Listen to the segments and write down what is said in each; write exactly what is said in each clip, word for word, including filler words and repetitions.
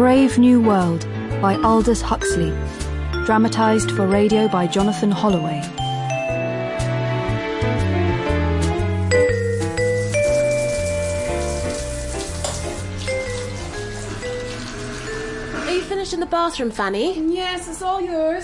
Brave New World by Aldous Huxley. Dramatised for radio by Jonathan Holloway. Are you finished in the bathroom, Fanny? Yes, it's all yours.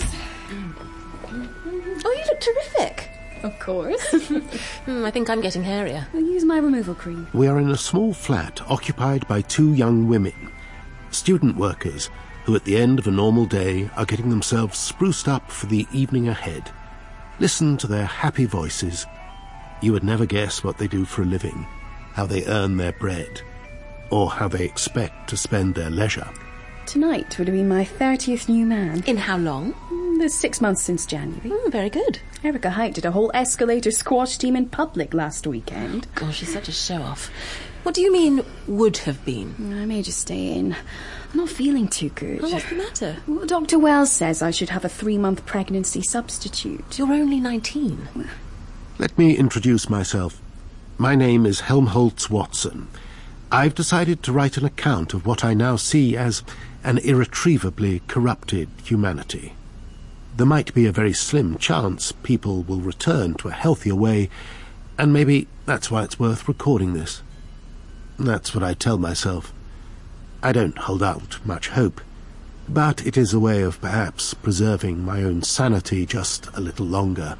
Oh, you look terrific. Of course. mm, I think I'm getting hairier. I'll use my removal cream. We are in a small flat occupied by two young women, student workers, who at the end of a normal day are getting themselves spruced up for the evening ahead. Listen to their happy voices. You would never guess what they do for a living, how they earn their bread, or how they expect to spend their leisure. Tonight would have been my thirtieth new man. In how long? Mm, There's six months since January. Mm, very good. Erica Height did a whole escalator squash team in public last weekend. Gosh, she's such a show-off. What do you mean, would have been? I may just stay in. I'm not feeling too good. Oh, what's the matter? Well, Doctor Wells says I should have a three-month pregnancy substitute. You're only nineteen. Let me introduce myself. My name is Helmholtz Watson. I've decided to write an account of what I now see as an irretrievably corrupted humanity. There might be a very slim chance people will return to a healthier way, and maybe that's why it's worth recording this. That's what I tell myself. I don't hold out much hope, but it is a way of perhaps preserving my own sanity just a little longer.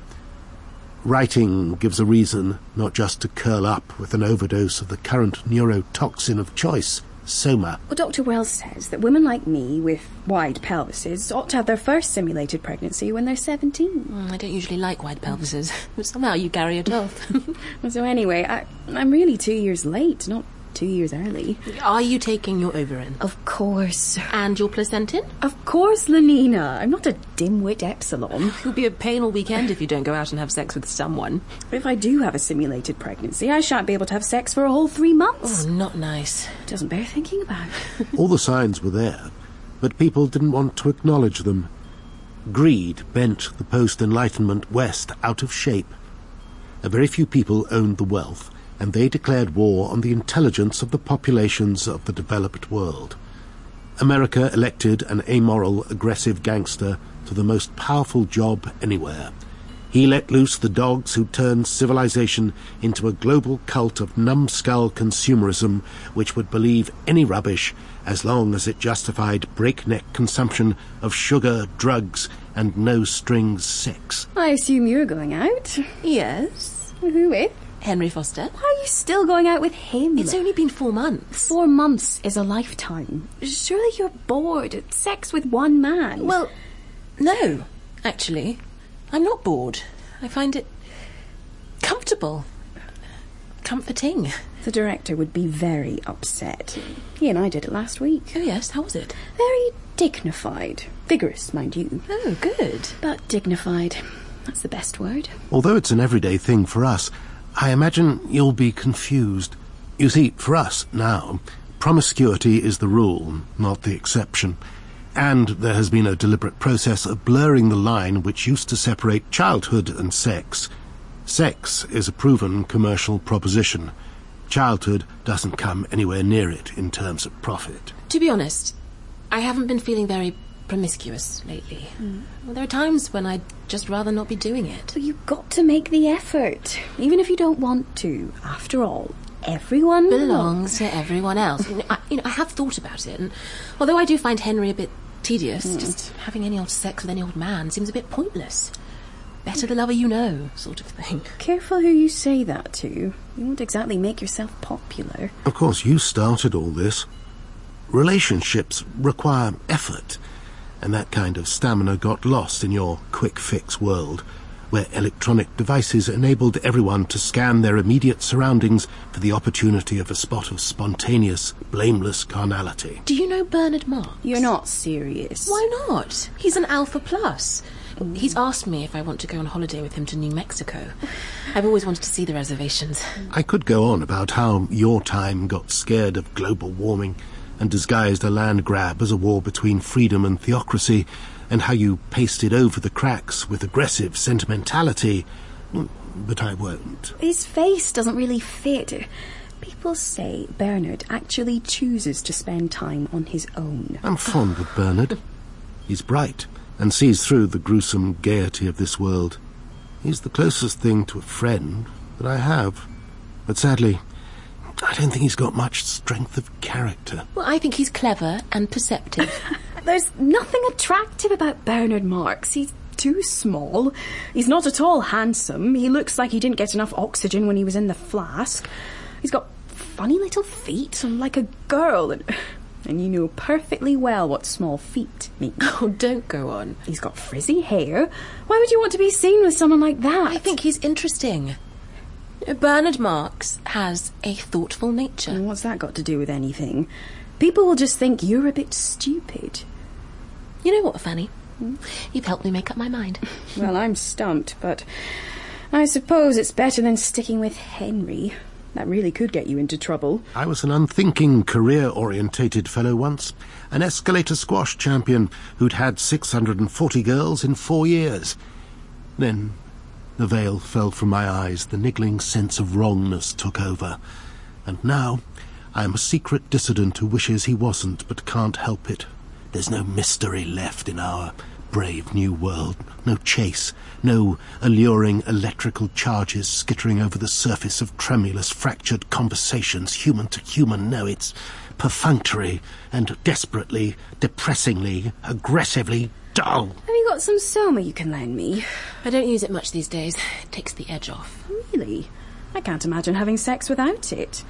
Writing gives a reason not just to curl up with an overdose of the current neurotoxin of choice, Soma. Well, Doctor Wells says that women like me with wide pelvises ought to have their first simulated pregnancy when they're seventeen. Mm, I don't usually like wide pelvises, but somehow you carry it off. So anyway, I, I'm really two years late, not two years early. Are you taking your Overin? Of course. And your placentin? Of course, Lenina. I'm not a dimwit epsilon. It'll be a pain all weekend if you don't go out and have sex with someone. If I do have a simulated pregnancy, I shan't be able to have sex for a whole three months. Oh, not nice. Doesn't bear thinking about. All the signs were there, but people didn't want to acknowledge them. Greed bent the post-Enlightenment West out of shape. A very few people owned the wealth, and they declared war on the intelligence of the populations of the developed world. America elected an amoral, aggressive gangster to the most powerful job anywhere. He let loose the dogs who turned civilization into a global cult of numbskull consumerism which would believe any rubbish as long as it justified breakneck consumption of sugar, drugs, and no-strings sex. I assume you're going out. Yes. Who with? Henry Foster. Why are you still going out with him? It's only been four months. Four months is a lifetime. Surely you're bored at sex with one man. Well, no, actually. I'm not bored. I find it comfortable. Comforting. The director would be very upset. He and I did it last week. Oh, yes. How was it? Very dignified. Vigorous, mind you. Oh, good. But dignified. That's the best word. Although it's an everyday thing for us, I imagine you'll be confused. You see, for us now, promiscuity is the rule, not the exception. And there has been a deliberate process of blurring the line which used to separate childhood and sex. Sex is a proven commercial proposition. Childhood doesn't come anywhere near it in terms of profit. To be honest, I haven't been feeling very promiscuous lately. Mm. Well, there are times when I'd just rather not be doing it. But you've got to make the effort, even if you don't want to. After all, everyone belongs to everyone else. you, know, I, you know, I have thought about it, and although I do find Henry a bit tedious, mm. just having any old sex with any old man seems a bit pointless. Better the lover you know, sort of thing. Careful who you say that to. You won't exactly make yourself popular. Of course, you started all this. Relationships require effort, and that kind of stamina got lost in your quick-fix world, where electronic devices enabled everyone to scan their immediate surroundings for the opportunity of a spot of spontaneous, blameless carnality. Do you know Bernard Marx? You're not serious. Why not? He's an Alpha Plus. Mm. He's asked me if I want to go on holiday with him to New Mexico. I've always wanted to see the reservations. I could go on about how your time got scared of global warming and disguised a land grab as a war between freedom and theocracy, and how you pasted over the cracks with aggressive sentimentality, but I won't. His face doesn't really fit. People say Bernard actually chooses to spend time on his own. I'm fond of Bernard. He's bright and sees through the gruesome gaiety of this world. He's the closest thing to a friend that I have. But sadly, I don't think he's got much strength of character. Well, I think he's clever and perceptive. There's nothing attractive about Bernard Marks. He's too small. He's not at all handsome. He looks like he didn't get enough oxygen when he was in the flask. He's got funny little feet, like a girl, and, and you know perfectly well what small feet mean. Oh, don't go on. He's got frizzy hair. Why would you want to be seen with someone like that? I think he's interesting. Bernard Marks has a thoughtful nature. And what's that got to do with anything? People will just think you're a bit stupid. You know what, Fanny? You've helped me make up my mind. Well, I'm stumped, but I suppose it's better than sticking with Henry. That really could get you into trouble. I was an unthinking, career-orientated fellow once, an escalator squash champion who'd had six hundred forty girls in four years. Then the veil fell from my eyes, the niggling sense of wrongness took over. And now I am a secret dissident who wishes he wasn't, but can't help it. There's no mystery left in our brave new world, no chase, no alluring electrical charges skittering over the surface of tremulous, fractured conversations, human to human. No, it's perfunctory and desperately, depressingly, aggressively dull. Have you got some Soma you can lend me? I don't use it much these days. It takes the edge off. Really? I can't imagine having sex without it.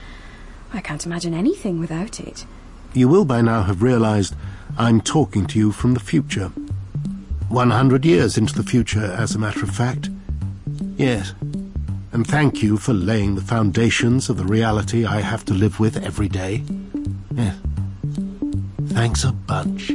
I can't imagine anything without it. You will by now have realized I'm talking to you from the future. One hundred years into the future, as a matter of fact. Yes. And thank you for laying the foundations of the reality I have to live with every day. Yes. Thanks a bunch.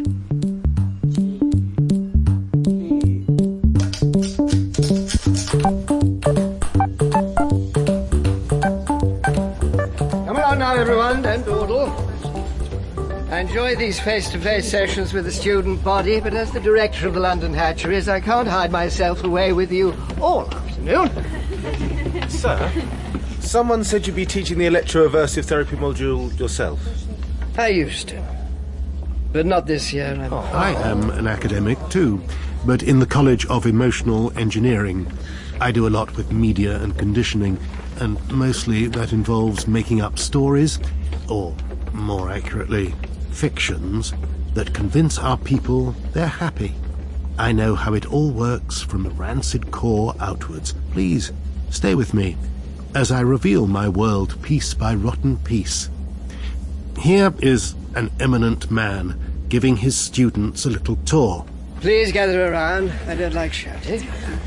Come along now, everyone. Don't dawdle. I enjoy these face-to-face sessions with the student body, but as the director of the London hatcheries, I can't hide myself away with you all afternoon. Sir, someone said you'd be teaching the electroaversive therapy module yourself. I used to. But not this year. I'm... Oh. I am an academic too, but in the College of Emotional Engineering. I do a lot with media and conditioning, and mostly that involves making up stories, or more accurately, fictions, that convince our people they're happy. I know how it all works from the rancid core outwards. Please, stay with me as I reveal my world piece by rotten piece. Here is an eminent man giving his students a little tour. Please gather around. I don't like shouting.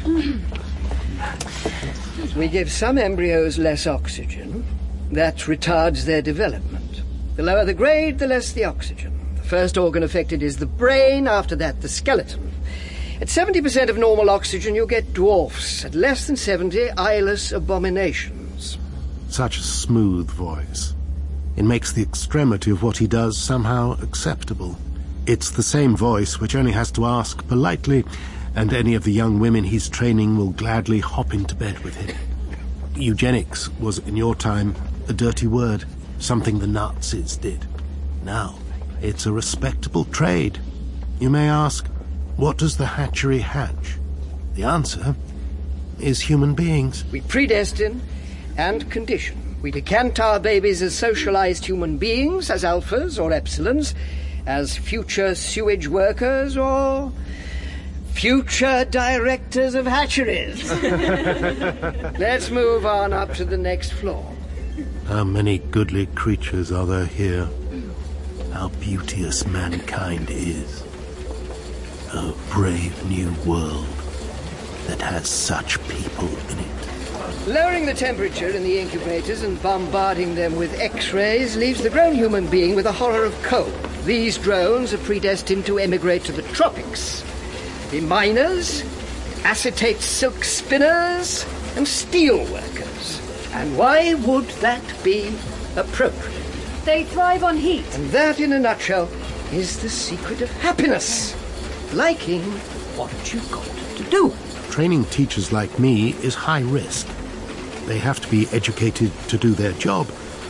We give some embryos less oxygen. That retards their development. The lower the grade, the less the oxygen. The first organ affected is the brain, after that the skeleton. At seventy percent of normal oxygen, you get dwarfs. At less than seventy, eyeless abominations. Such a smooth voice. It makes the extremity of what he does somehow acceptable. It's the same voice which only has to ask politely, and any of the young women he's training will gladly hop into bed with him. Eugenics was, in your time, a dirty word. Something the Nazis did. Now, it's a respectable trade. You may ask, what does the hatchery hatch? The answer is human beings. We predestine and condition. We decant our babies as socialized human beings, as alphas or epsilons, as future sewage workers or future directors of hatcheries. Let's move on up to the next floor. How many goodly creatures are there here? How beauteous mankind is. A brave new world that has such people in it. Lowering the temperature in the incubators and bombarding them with X-rays leaves the grown human being with a horror of cold. These drones are predestined to emigrate to the tropics. The miners, acetate silk spinners, and steel workers. And why would that be appropriate? They thrive on heat. And that, in a nutshell, is the secret of happiness. Liking what you've got to do. Training teachers like me is high risk. They have to be educated to do their job,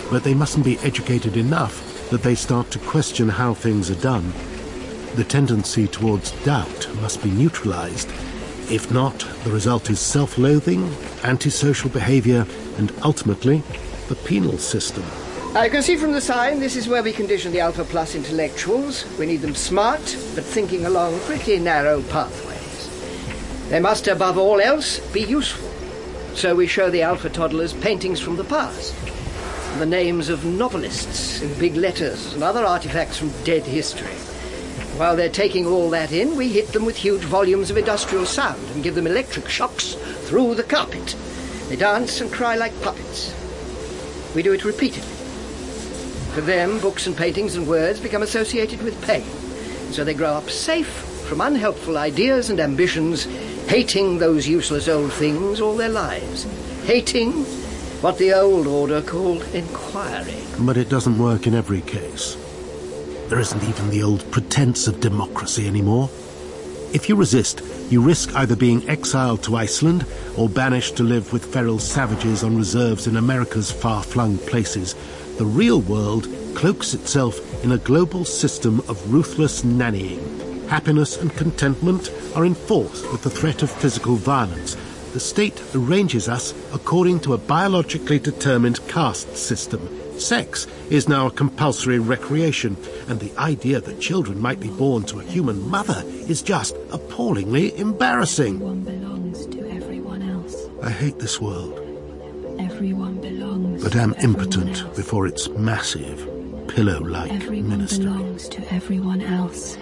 but they mustn't be educated enough that they start to question how things are done. The tendency towards doubt must be neutralized. If not, the result is self-loathing, antisocial behavior, and ultimately, the penal system. I can see from the sign this is where we condition the Alpha Plus intellectuals. We need them smart, but thinking along pretty narrow pathways. They must, above all else, be useful. So we show the Alpha toddlers paintings from the past, and the names of novelists in big letters, and other artifacts from dead history. While they're taking all that in, we hit them with huge volumes of industrial sound and give them electric shocks through the carpet. They dance and cry like puppets. We do it repeatedly. For them, books and paintings and words become associated with pain. And so they grow up safe from unhelpful ideas and ambitions, hating those useless old things all their lives. Hating what the old order called inquiry. But it doesn't work in every case. There isn't even the old pretense of democracy anymore. If you resist, you risk either being exiled to Iceland or banished to live with feral savages on reserves in America's far-flung places. The real world cloaks itself in a global system of ruthless nannying. Happiness and contentment are enforced with the threat of physical violence. The state arranges us according to a biologically determined caste system. Sex is now a compulsory recreation, and the idea that children might be born to a human mother is just appallingly embarrassing. Everyone belongs to everyone else. I hate this world. Everyone belongs But am to everyone impotent else. before its massive, pillow-like Everyone ministry. belongs to everyone else.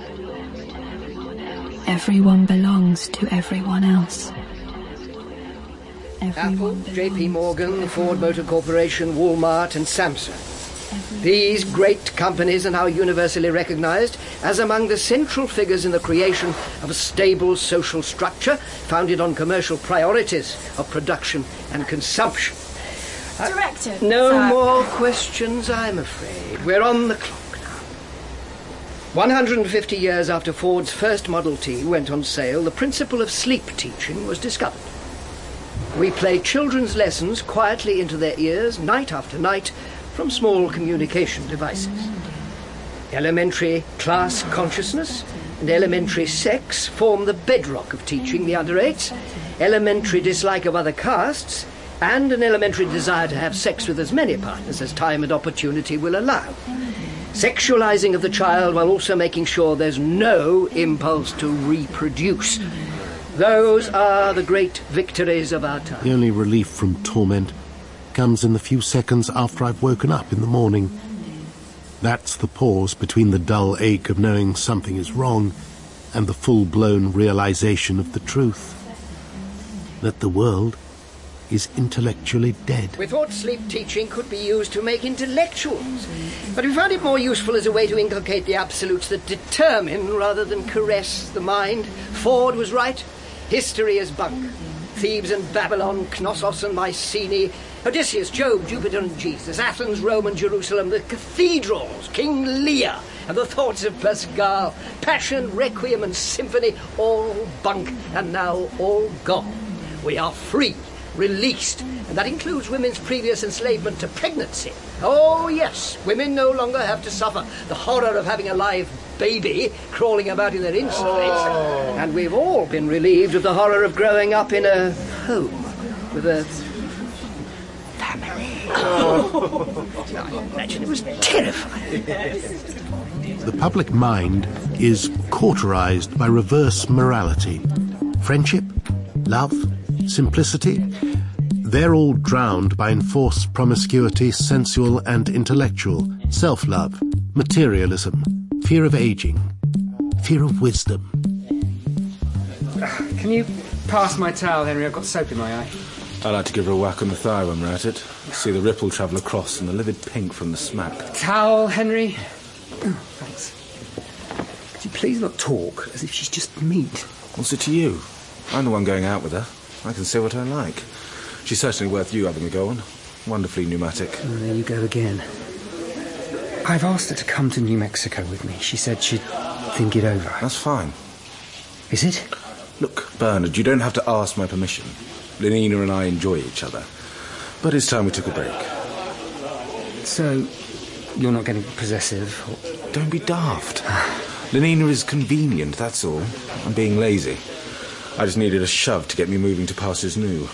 Everyone belongs to everyone else. Apple, Everyone J P belongs Morgan, to the Ford everyone Motor Corporation, Walmart and Samsung. Everyone These great companies are now universally recognized as among the central figures in the creation of a stable social structure founded on commercial priorities of production and consumption. Director. No sir. more questions, I'm afraid. We're on the clock now. one hundred fifty years after Ford's first Model T went on sale, the principle of sleep teaching was discovered. We play children's lessons quietly into their ears, night after night, from small communication devices. Elementary class consciousness and elementary sex form the bedrock of teaching the under eights. Elementary dislike of other castes and an elementary desire to have sex with as many partners as time and opportunity will allow. Sexualizing of the child while also making sure there's no impulse to reproduce. Those are the great victories of our time. The only relief from torment comes in the few seconds after I've woken up in the morning. That's the pause between the dull ache of knowing something is wrong and the full-blown realization of the truth. That the world is intellectually dead. We thought sleep teaching could be used to make intellectuals, but we found it more useful as a way to inculcate the absolutes that determine rather than caress the mind. Ford was right. History is bunk. Thebes and Babylon, Knossos and Mycenae, Odysseus, Job, Jupiter and Jesus, Athens, Rome and Jerusalem, the cathedrals, King Lear and the thoughts of Pascal, Passion, Requiem and Symphony, all bunk and now all gone. We are free, released, and that includes women's previous enslavement to pregnancy. Oh yes, women no longer have to suffer the horror of having a live baby crawling about in their insides. Oh. And we've all been relieved of the horror of growing up in a home with a family. Oh. I imagine it was terrifying. The public mind is cauterized by reverse morality. Friendship, love, simplicity, they're all drowned by enforced promiscuity, sensual and intellectual, self-love, materialism, fear of aging, fear of wisdom. Can you pass my towel, Henry? I've got soap in my eye. I like to give her a whack on the thigh when we're at it. See the ripple travel across and the livid pink from the smack. Towel, Henry? Oh, thanks. Could you please not talk as if she's just meat? What's it to you? I'm the one going out with her. I can say what I like. She's certainly worth you having a go on. Wonderfully pneumatic. Oh, there you go again. I've asked her to come to New Mexico with me. She said she'd think it over. That's fine. Is it? Look, Bernard, you don't have to ask my permission. Lenina and I enjoy each other. But it's time we took a break. So, you're not getting possessive? Or... Don't be daft. Lenina is convenient, that's all. I'm being lazy. I just needed a shove to get me moving to Pastures New.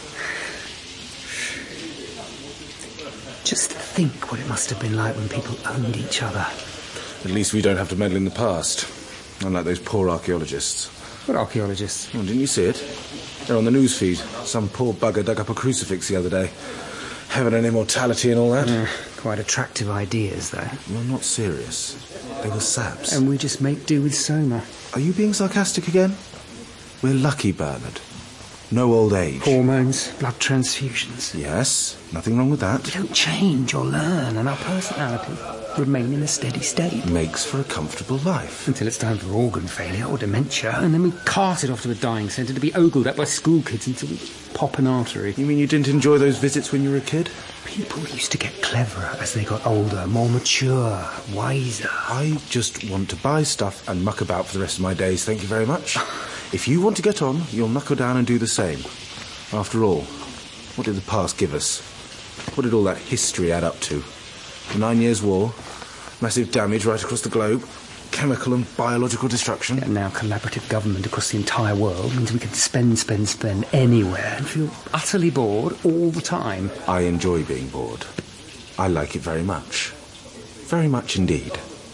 Just think what it must have been like when people owned each other. At least we don't have to meddle in the past. Unlike those poor archaeologists. What archaeologists? Oh, didn't you see it? They're on the news feed. Some poor bugger dug up a crucifix the other day. Heaven and immortality and all that. Uh, quite attractive ideas, though. You're not serious. They were saps. And we just make do with Soma. Are you being sarcastic again? We're lucky, Bernard. No old age. Hormones, blood transfusions. Yes, nothing wrong with that. We don't change or learn, and our personality remain in a steady state. Makes for a comfortable life. Until it's time for organ failure or dementia, and then we cart it off to a dying centre to be ogled at by school kids until we pop an artery. You mean you didn't enjoy those visits when you were a kid? People used to get cleverer as they got older, more mature, wiser. I just want to buy stuff and muck about for the rest of my days, thank you very much. If you want to get on, you'll knuckle down and do the same. After all, what did the past give us? What did all that history add up to? The Nine Years' War, massive damage right across the globe, chemical and biological destruction. And now collaborative government across the entire world means we can spend, spend, spend anywhere and feel utterly bored all the time. I enjoy being bored. I like it very much. Very much indeed.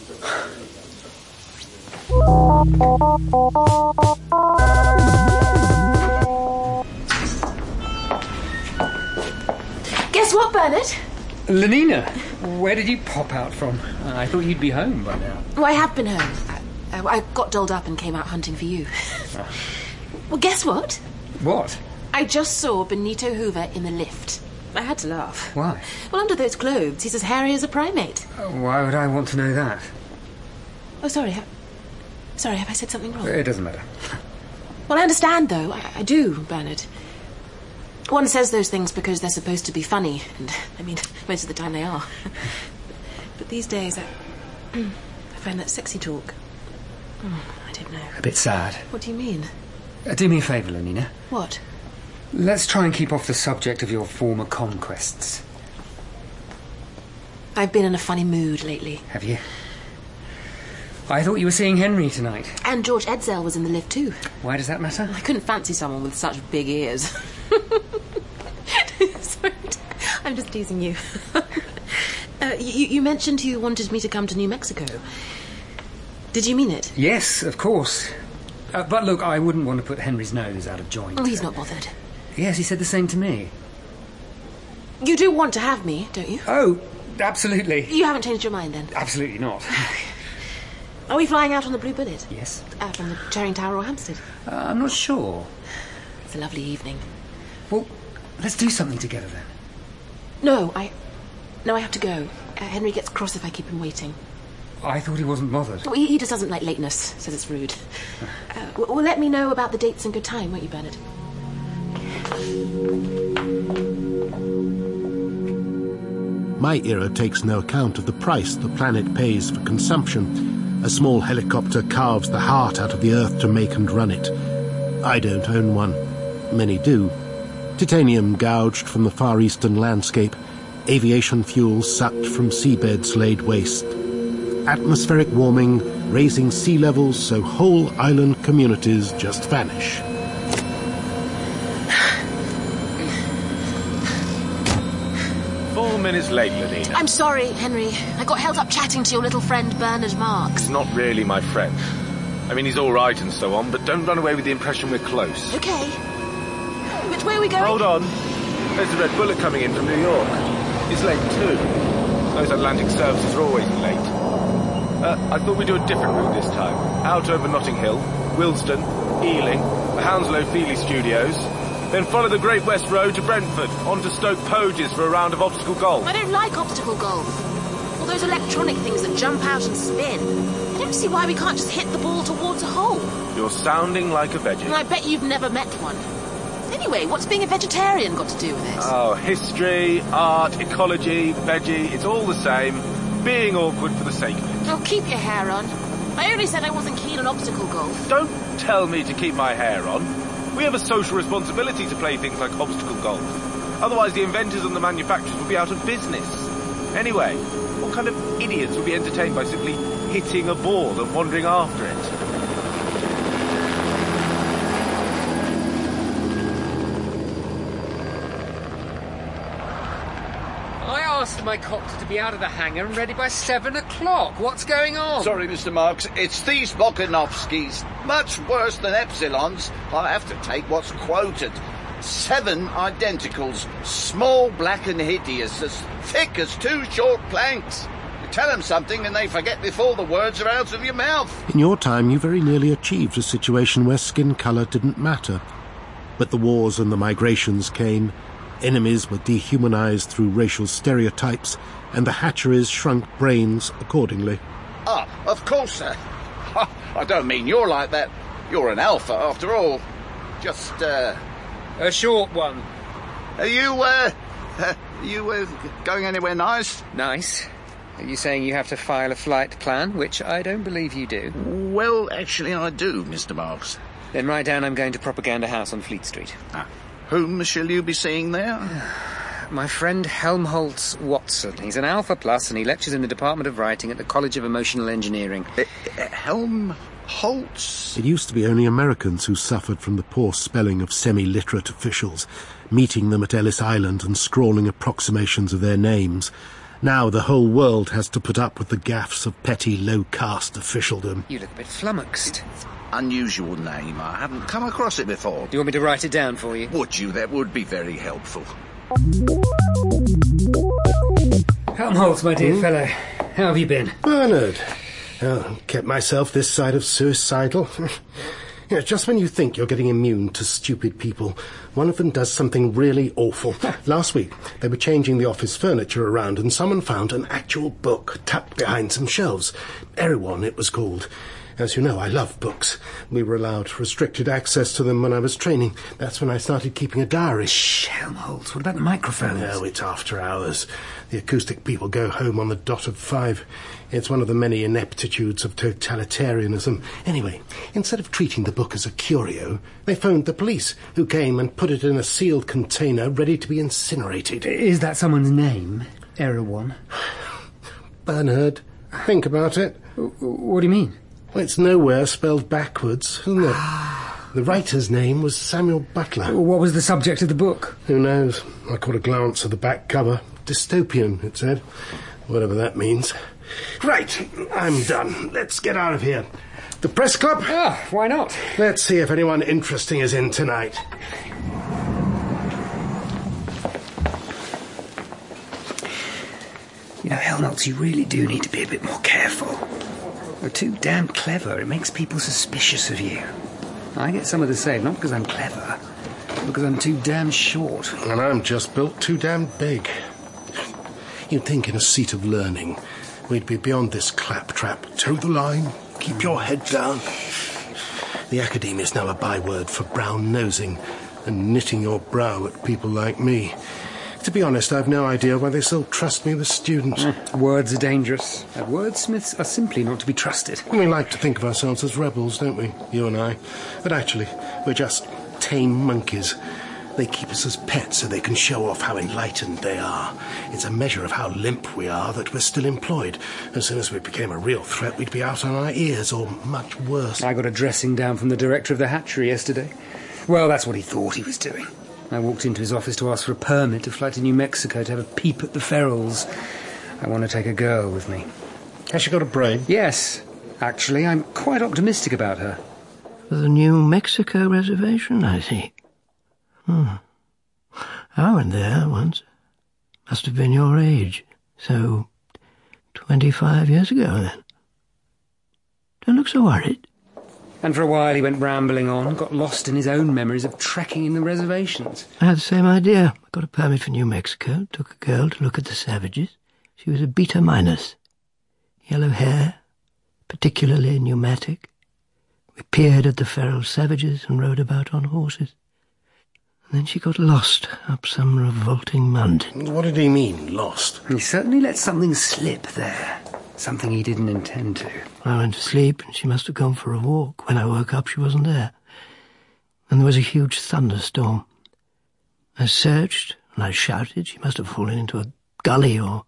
Guess what, Bernard? Lenina, where did you pop out from? Uh, I thought you'd be home by now. Well, I have been home. I, I, I got dolled up and came out hunting for you. Oh. Well, guess what? What? I just saw Benito Hoover in the lift. I had to laugh. Why? Well, under those clothes, he's as hairy as a primate. Uh, why would I want to know that? Oh, sorry. Ha- sorry, have I said something wrong? It doesn't matter. Well, I understand, though. I, I do, Bernard. One says those things because they're supposed to be funny, and, I mean, most of the time they are. But these days, I, I find that sexy talk... Oh, I don't know. A bit sad. What do you mean? Uh, do me a favour, Lenina. What? Let's try and keep off the subject of your former conquests. I've been in a funny mood lately. Have you? I thought you were seeing Henry tonight. And George Edzell was in the lift too. Why does that matter? I couldn't fancy someone with such big ears. Sorry, I'm just teasing you. uh, you. You mentioned you wanted me to come to New Mexico. Did you mean it? Yes, of course. Uh, but look, I wouldn't want to put Henry's nose out of joint. Oh, he's not bothered. Yes, he said the same to me. You do want to have me, don't you? Oh, absolutely. You haven't changed your mind, then? Absolutely not. Are we flying out on the Blue Bullet? Yes. Uh, from the Charing Tower or Hampstead? Uh, I'm not sure. It's a lovely evening. Well, let's do something together then. No, I... No, I have to go. Uh, Henry gets cross if I keep him waiting. I thought he wasn't bothered. Well, he, he just doesn't like lateness, says it's rude. Uh, well, well, let me know about the dates in good time, won't you, Bernard? My era takes no account of the price the planet pays for consumption. A small helicopter carves the heart out of the earth to make and run it. I don't own one. Many do. Titanium gouged from the Far Eastern landscape. Aviation fuel sucked from seabeds laid waste. Atmospheric warming, raising sea levels so whole island communities just vanish. Four minutes late, Lenina. I'm sorry, Henry. I got held up chatting to your little friend Bernard Marks. He's not really my friend. I mean, he's all right and so on, but don't run away with the impression we're close. Okay. Which way are we going? Hold on. There's the Red Bullet coming in from New York. It's late, too. Those Atlantic services are always late. Uh, I thought we'd do a different route this time. Out over Notting Hill, Wilston, Ealing, the Hounslow Feely Studios, then follow the Great West Road to Brentford, on to Stoke Poges for a round of obstacle golf. I don't like obstacle golf. All those electronic things that jump out and spin. I don't see why we can't just hit the ball towards a hole. You're sounding like a veggie. And I bet you've never met one. Anyway, what's being a vegetarian got to do with it? Oh, history, art, ecology, veggie, it's all the same. Being awkward for the sake of it. Oh, keep your hair on. I only said I wasn't keen on obstacle golf. Don't tell me to keep my hair on. We have a social responsibility to play things like obstacle golf. Otherwise the inventors and the manufacturers would be out of business. Anyway, what kind of idiots would be entertained by simply hitting a ball and wandering after it? I asked my copter to be out of the hangar and ready by seven o'clock. What's going on? Sorry, Mister Marks, it's these Bokanovskis. Much worse than Epsilons. I have to take what's quoted. Seven identicals, small, black and hideous, as thick as two short planks. You tell them something and they forget before the words are out of your mouth. In your time, you very nearly achieved a situation where skin colour didn't matter. But the wars and the migrations came. Enemies were dehumanized through racial stereotypes, and the hatcheries shrunk brains accordingly. Ah, of course, sir. I don't mean you're like that. You're an alpha, after all. Just, uh... a short one. Are you, uh... uh you, uh, going anywhere nice? Nice? Are you saying you have to file a flight plan, which I don't believe you do? Well, actually I do, Mister Marks. Then write down I'm going to Propaganda House on Fleet Street. Ah. Whom shall you be seeing there? My friend Helmholtz Watson. He's an Alpha Plus and he lectures in the Department of Writing at the College of Emotional Engineering. Uh, uh, Helmholtz? It used to be only Americans who suffered from the poor spelling of semi-literate officials, meeting them at Ellis Island and scrawling approximations of their names. Now the whole world has to put up with the gaffes of petty, low-caste officialdom. You look a bit flummoxed. Unusual name. I haven't come across it before. Do you want me to write it down for you? Would you? That would be very helpful. Helmholtz, my dear mm. fellow. How have you been? Bernard. Oh, kept myself this side of suicidal. You know, just when you think you're getting immune to stupid people, one of them does something really awful. Last week, they were changing the office furniture around and someone found an actual book tucked behind some shelves. Erewhon, it was called. As you know, I love books. We were allowed restricted access to them when I was training. That's when I started keeping a diary. Shh, Helmholtz, what about the microphones? No, it's after hours. The acoustic people go home on the dot of five. It's one of the many ineptitudes of totalitarianism. Anyway, instead of treating the book as a curio, they phoned the police, who came and put it in a sealed container ready to be incinerated. Is that someone's name? Erewhon? Bernard, think about it. What do you mean? Well, it's nowhere spelled backwards, isn't it? The writer's name was Samuel Butler. What was the subject of the book? Who knows? I caught a glance at the back cover. Dystopian, it said. Whatever that means. Right, I'm done. Let's get out of here. The press club? Ah, why not? Let's see if anyone interesting is in tonight. You know, Helmholtz, you really do need to be a bit more careful. You're too damn clever. It makes people suspicious of you. I get some of the same, not because I'm clever, but because I'm too damn short. And I'm just built too damn big. You'd think in a seat of learning we'd be beyond this claptrap. Toe the line, keep your head down. The academe is now a byword for brown-nosing and knitting your brow at people like me. To be honest, I've no idea why they still trust me with students. Mm, words are dangerous. And wordsmiths are simply not to be trusted. We like to think of ourselves as rebels, don't we? You and I. But actually, we're just tame monkeys. They keep us as pets so they can show off how enlightened they are. It's a measure of how limp we are that we're still employed. As soon as we became a real threat, we'd be out on our ears, or much worse. I got a dressing down from the director of the hatchery yesterday. Well, that's what he thought he was doing. I walked into his office to ask for a permit to fly to New Mexico to have a peep at the ferals. I want to take a girl with me. Has she got a brain? Yes. Actually, I'm quite optimistic about her. For the New Mexico reservation, I see. Hmm. I went there once. Must have been your age. So, twenty-five years ago, then. Don't look so worried. And for a while he went rambling on, got lost in his own memories of trekking in the reservations. I had the same idea. I got a permit for New Mexico, took a girl to look at the savages. She was a beta minus. Yellow hair, particularly pneumatic. We peered at the feral savages and rode about on horses. And then she got lost up some revolting mountain. What did he mean, lost? He certainly let something slip there. Something he didn't intend to. I went to sleep and she must have gone for a walk. When I woke up, she wasn't there. And there was a huge thunderstorm. I searched and I shouted. She must have fallen into a gully or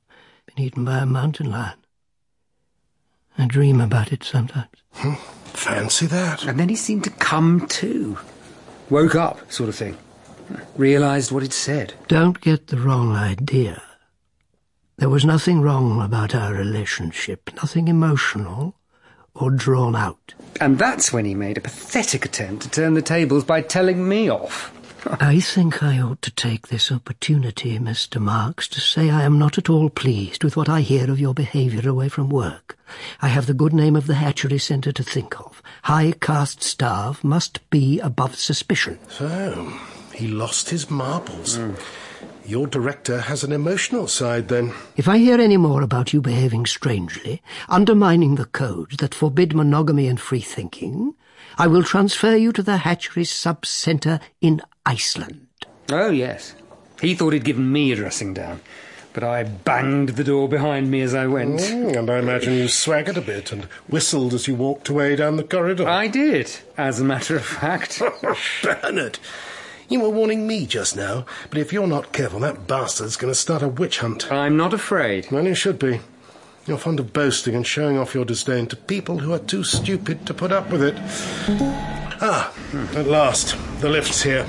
been eaten by a mountain lion. I dream about it sometimes. Hmm. Fancy that. And then he seemed to come to. Woke up, sort of thing. Realised what he'd said. Don't get the wrong idea. There was nothing wrong about our relationship, nothing emotional or drawn out. And that's when he made a pathetic attempt to turn the tables by telling me off. I think I ought to take this opportunity, Mister Marks, to say I am not at all pleased with what I hear of your behaviour away from work. I have the good name of the hatchery centre to think of. High caste staff must be above suspicion. So, he lost his marbles. Mm. Your director has an emotional side, then. If I hear any more about you behaving strangely, undermining the codes that forbid monogamy and free-thinking, I will transfer you to the hatchery's sub-centre in Iceland. Oh, yes. He thought he'd given me a dressing down, but I banged the door behind me as I went. Mm, and I imagine you swaggered a bit and whistled as you walked away down the corridor. I did, as a matter of fact. Bernard, you were warning me just now, but if you're not careful, that bastard's going to start a witch hunt. I'm not afraid. Well, you should be. You're fond of boasting and showing off your disdain to people who are too stupid to put up with it. Ah, at last, the lift's here.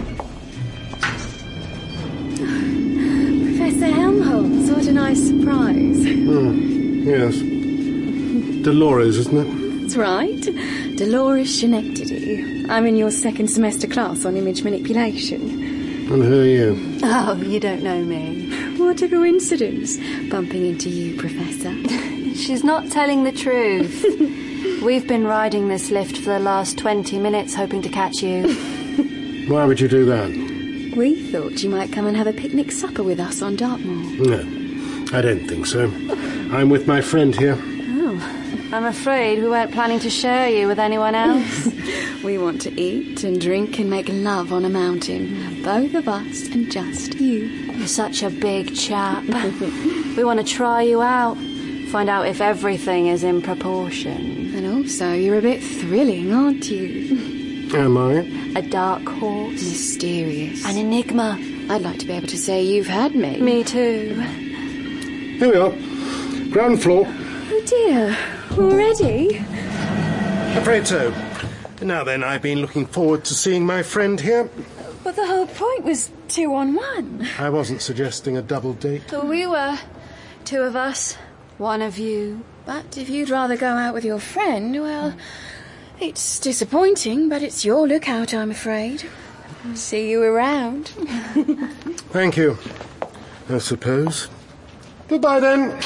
Professor Helmholtz, what a nice surprise. Hmm, yes. Dolores, isn't it? That's right. Dolores Schenectady. I'm in your second semester class on image manipulation. And who are you? Oh, you don't know me. What a coincidence, bumping into you, Professor. She's not telling the truth. We've been riding this lift for the last twenty minutes hoping to catch you. Why would you do that? We thought you might come and have a picnic supper with us on Dartmoor. No, I don't think so. I'm with my friend here. Oh. I'm afraid we weren't planning to share you with anyone else. We want to eat and drink and make love on a mountain. Both of us and just you. You're such a big chap. We want to try you out. Find out if everything is in proportion. And also, you're a bit thrilling, aren't you? Am I? A dark horse. Mysterious. An enigma. I'd like to be able to say you've had me. Me too. Here we are. Ground floor. Oh dear. Already? Afraid so. Now then, I've been looking forward to seeing my friend here. But the whole point was two on one. I wasn't suggesting a double date. Oh, we were. Two of us. One of you. But if you'd rather go out with your friend, well, it's disappointing, but it's your lookout, I'm afraid. See you around. Thank you, I suppose. Goodbye, then.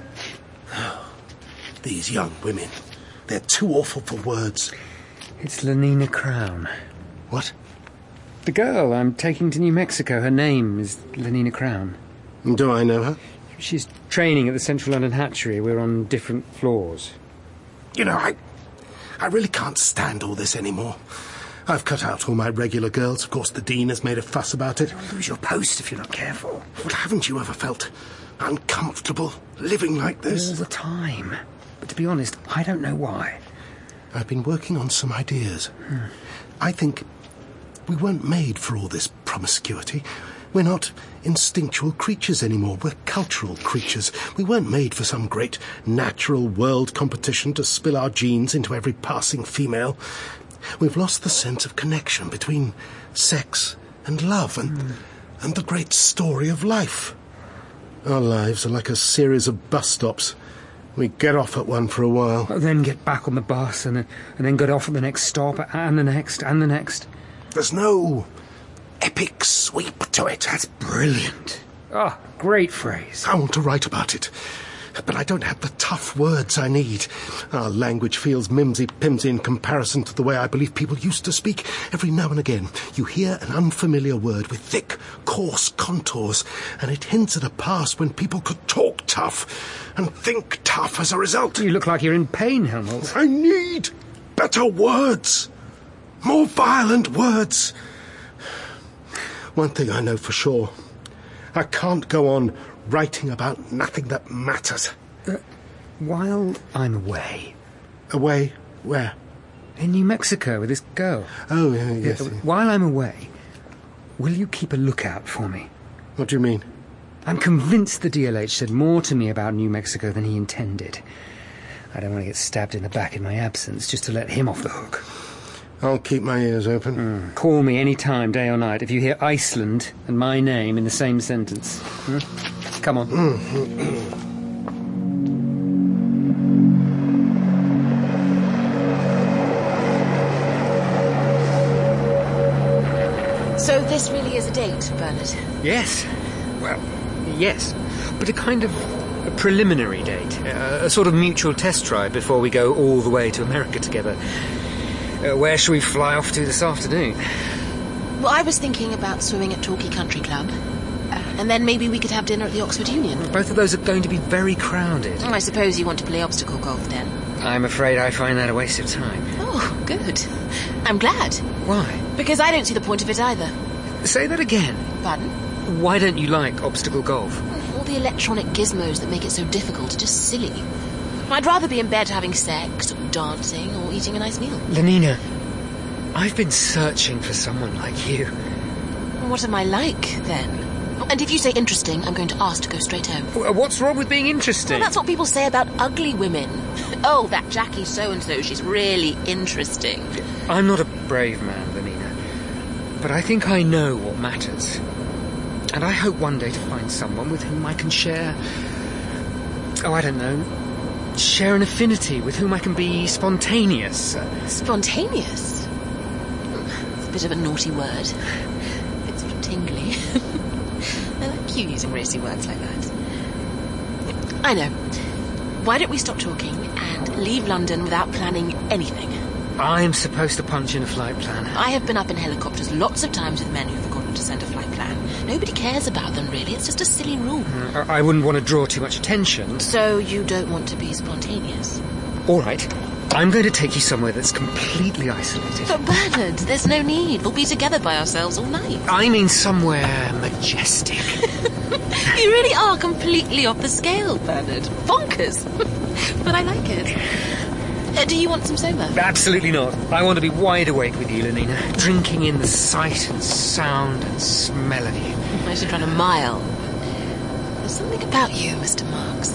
These young women, they're too awful for words. It's Lenina Crown. What? The girl I'm taking to New Mexico, her name is Lenina Crown. Do I know her? She's training at the Central London Hatchery. We're on different floors. You know, I... I really can't stand all this anymore. I've cut out all my regular girls. Of course, the Dean has made a fuss about it. You'll lose your post if you're not careful. Well, haven't you ever felt uncomfortable living like this? All the time. But to be honest, I don't know why. I've been working on some ideas. Hmm. I think we weren't made for all this promiscuity. We're not instinctual creatures anymore. We're cultural creatures. We weren't made for some great natural world competition to spill our genes into every passing female. We've lost the sense of connection between sex and love and, mm. and the great story of life. Our lives are like a series of bus stops. We get off at one for a while. And then get back on the bus and then, and then get off at the next stop and the next and the next. There's no epic sweep to it. That's brilliant. Ah, oh, great phrase. I want to write about it. But I don't have the tough words I need. Our language feels mimsy-pimsy in comparison to the way I believe people used to speak. Every now and again, you hear an unfamiliar word with thick, coarse contours, and it hints at a past when people could talk tough and think tough as a result. You look like you're in pain, Helmholtz. I need better words. More violent words. One thing I know for sure. I can't go on writing about nothing that matters. Uh, while I'm away. Away? Where? In New Mexico with this girl. Oh, yeah, yes. Uh, while I'm away, will you keep a lookout for me? What do you mean? I'm convinced the D L H said more to me about New Mexico than he intended. I don't want to get stabbed in the back in my absence just to let him off the hook. I'll keep my ears open. Mm. Call me any time, day or night, if you hear Iceland and my name in the same sentence. Hmm? Come on. Mm. So this really is a date, Bernard? Yes. Well, yes. But a kind of a preliminary date. Uh, a sort of mutual test drive before we go all the way to America together. Uh, where shall we fly off to this afternoon? Well, I was thinking about swimming at Torquay Country Club. Uh, and then maybe we could have dinner at the Oxford Union. Both of those are going to be very crowded. I suppose you want to play obstacle golf then? I'm afraid I find that a waste of time. Oh, good. I'm glad. Why? Because I don't see the point of it either. Say that again. Pardon? Why don't you like obstacle golf? All the electronic gizmos that make it so difficult are just silly. I'd rather be in bed having sex, or dancing, or eating a nice meal. Lenina, I've been searching for someone like you. What am I like, then? And if you say interesting, I'm going to ask to go straight home. What's wrong with being interesting? Well, that's what people say about ugly women. Oh, that Jackie so-and-so, she's really interesting. I'm not a brave man, Lenina. But I think I know what matters. And I hope one day to find someone with whom I can share... Oh, I don't know... share an affinity, with whom I can be spontaneous. Spontaneous? It's a bit of a naughty word. It's sort of tingly. I like you using racy words like that. I know. Why don't we stop talking and leave London without planning anything? I'm supposed to punch in a flight plan. I have been up in helicopters lots of times with men who've forgotten to send a flight plan. Nobody cares about them, really. It's just a silly rule. Mm, I wouldn't want to draw too much attention. So you don't want to be spontaneous? All right. I'm going to take you somewhere that's completely isolated. But Bernard, there's no need. We'll be together by ourselves all night. I mean somewhere majestic. You really are completely off the scale, Bernard. Bonkers. But I like it. Uh, do you want some sober? Absolutely not. I want to be wide awake with you, Lenina. Drinking in the sight and sound and smell of you. I should run a mile. There's something about you, Mister Marks.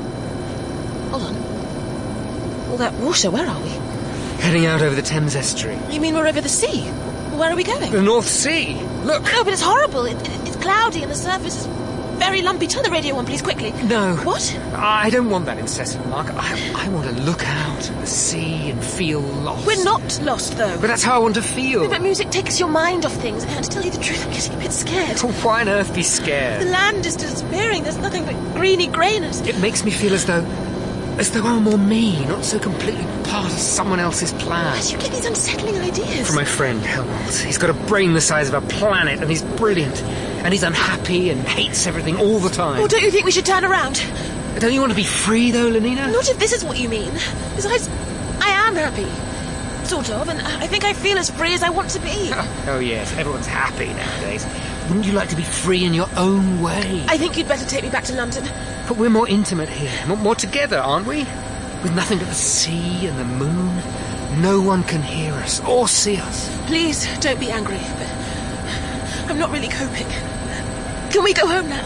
Hold on. All that water, where are we? Heading out over the Thames estuary. You mean we're over the sea? Where are we going? The North Sea. Look. No, but it's horrible. It, it, it's cloudy and the surface is very lumpy. Turn the radio on, please, quickly. No. What? I don't want that incessant mark. I, I want to look out at the sea and feel lost. We're not lost, though. But that's how I want to feel. No, but music takes your mind off things. And to tell you the truth, I'm getting a bit scared. Why on earth be scared? The land is disappearing. There's nothing but greeny greyness. It makes me feel as though... as though I'm more me, not so completely part of someone else's plan. As you get these unsettling ideas. From my friend, Helmholtz. He's got a brain the size of a planet, and he's brilliant. And he's unhappy and hates everything all the time. Oh, don't you think we should turn around? Don't you want to be free, though, Lenina? Not if this is what you mean. Besides, I am happy. Sort of, and I think I feel as free as I want to be. Oh, yes, everyone's happy nowadays. Wouldn't you like to be free in your own way? I think you'd better take me back to London. But we're more intimate here, more, more together, aren't we? With nothing but the sea and the moon. No one can hear us or see us. Please, don't be angry, but I'm not really coping. Can we go home now?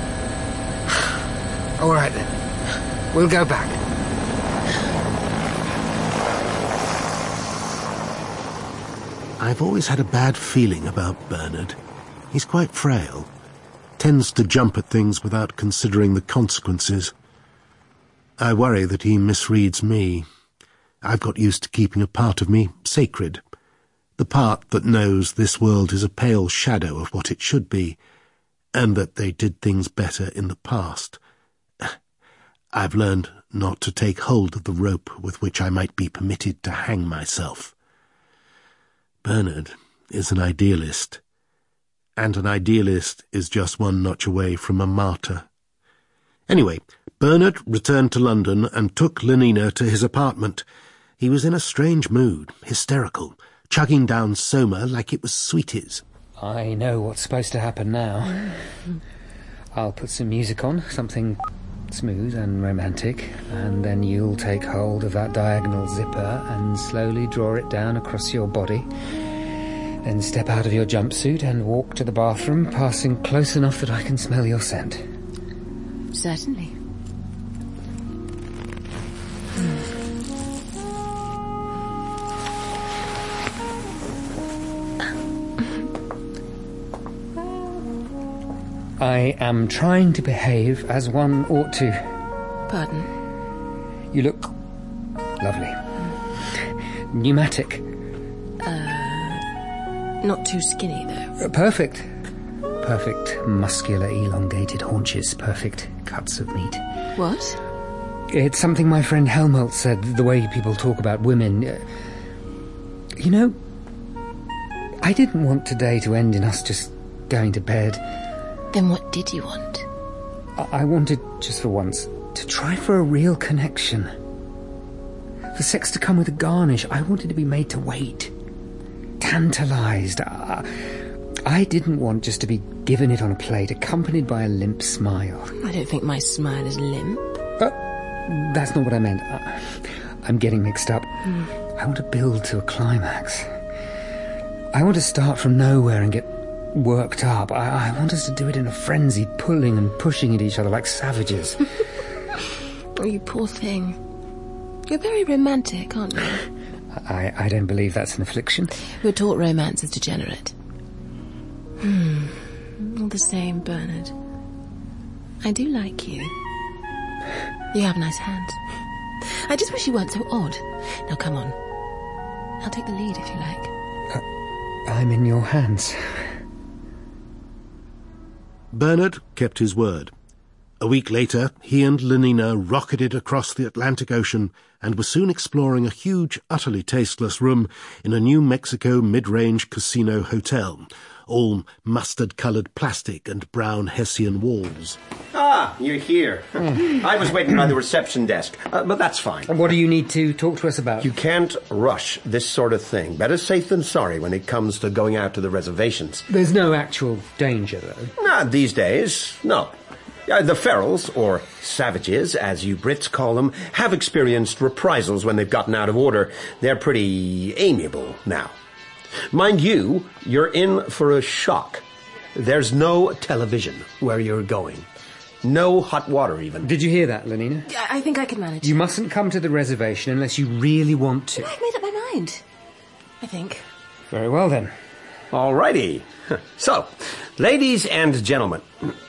All right, then. We'll go back. I've always had a bad feeling about Bernard. He's quite frail. Tends to jump at things without considering the consequences. I worry that he misreads me. I've got used to keeping a part of me sacred. The part that knows this world is a pale shadow of what it should be, and that they did things better in the past. I've learned not to take hold of the rope with which I might be permitted to hang myself. Bernard is an idealist, and an idealist is just one notch away from a martyr. Anyway, Bernard returned to London and took Lenina to his apartment. He was in a strange mood, hysterical, chugging down Soma like it was sweeties. I know what's supposed to happen now. I'll put some music on, something smooth and romantic, and then you'll take hold of that diagonal zipper and slowly draw it down across your body. Then step out of your jumpsuit and walk to the bathroom, passing close enough that I can smell your scent. Certainly. I am trying to behave as one ought to. Pardon? You look lovely. Pneumatic. Uh, not too skinny, though. Uh, perfect. Perfect muscular, elongated haunches. Perfect cuts of meat. What? It's something my friend Helmholtz said, the way people talk about women. Uh, you know, I didn't want today to end in us just going to bed. Then what did you want? I, I wanted, just for once, to try for a real connection. For sex to come with a garnish, I wanted to be made to wait. Tantalised. Uh, I didn't want just to be given it on a plate, accompanied by a limp smile. I don't think my smile is limp. Uh, that's not what I meant. Uh, I'm getting mixed up. Mm. I want to build to a climax. I want to start from nowhere and get worked up. I, I want us to do it in a frenzy, pulling and pushing at each other like savages. Oh, you poor thing. You're very romantic, aren't you? I, I don't believe that's an affliction. We're taught romance is degenerate. Hmm. All the same, Bernard. I do like you. You have nice hands. I just wish you weren't so odd. Now, come on. I'll take the lead if you like. Uh, I'm in your hands. Bernard kept his word. A week later, he and Lenina rocketed across the Atlantic Ocean and were soon exploring a huge, utterly tasteless room in a New Mexico mid-range casino hotel, all mustard-coloured plastic and brown Hessian walls. Ah, you're here. I was waiting by the reception desk, uh, but that's fine. What do you need to talk to us about? You can't rush this sort of thing. Better safe than sorry when it comes to going out to the reservations. There's no actual danger, though? Not these days, no. Uh, the ferals, or savages, as you Brits call them, have experienced reprisals when they've gotten out of order. They're pretty amiable now. Mind you, you're in for a shock. There's no television where you're going. No hot water, even. Did you hear that, Lenina? I think I can manage. You mustn't come to the reservation unless you really want to. I've made up my mind. I think. Very well, then. All righty. So, ladies and gentlemen.